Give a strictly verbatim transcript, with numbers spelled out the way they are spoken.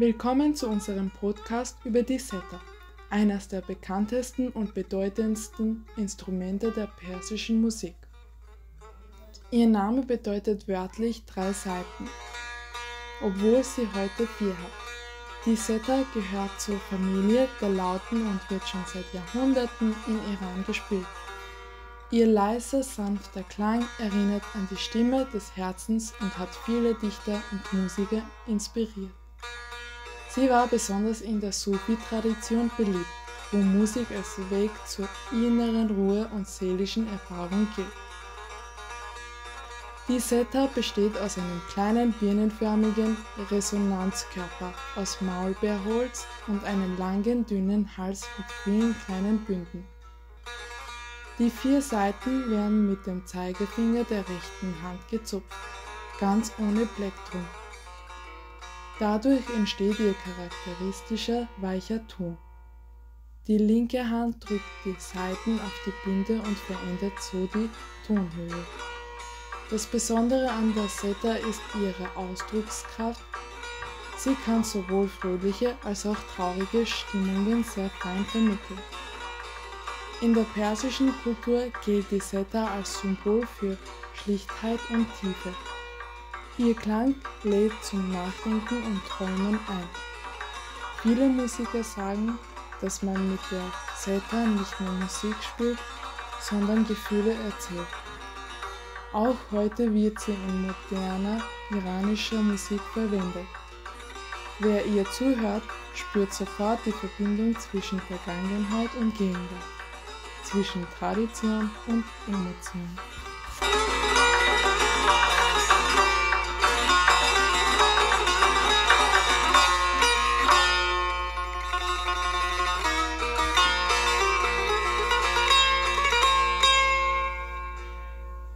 Willkommen zu unserem Podcast über die Setar, eines der bekanntesten und bedeutendsten Instrumente der persischen Musik. Ihr Name bedeutet wörtlich drei Saiten, obwohl sie heute vier hat. Die Setar gehört zur Familie der Lauten und wird schon seit Jahrhunderten im Iran gespielt. Ihr leiser, sanfter Klang erinnert an die Stimme des Herzens und hat viele Dichter und Musiker inspiriert. Sie war besonders in der Sufi-Tradition beliebt, wo Musik als Weg zur inneren Ruhe und seelischen Erfahrung gilt. Die Setar besteht aus einem kleinen birnenförmigen Resonanzkörper aus Maulbeerholz und einem langen, dünnen Hals mit vielen kleinen Bünden. Die vier Saiten werden mit dem Zeigefinger der rechten Hand gezupft, ganz ohne Plektrum. Dadurch entsteht ihr charakteristischer, weicher Ton. Die linke Hand drückt die Saiten auf die Bünde und verändert so die Tonhöhe. Das Besondere an der Setar ist ihre Ausdruckskraft. Sie kann sowohl fröhliche als auch traurige Stimmungen sehr fein vermitteln. In der persischen Kultur gilt die Setar als Symbol für Schlichtheit und Tiefe. Ihr Klang lädt zum Nachdenken und Träumen ein. Viele Musiker sagen, dass man mit der Setar nicht nur Musik spielt, sondern Gefühle erzählt. Auch heute wird sie in moderner iranischer Musik verwendet. Wer ihr zuhört, spürt sofort die Verbindung zwischen Vergangenheit und Gegenwart, zwischen Tradition und Emotion.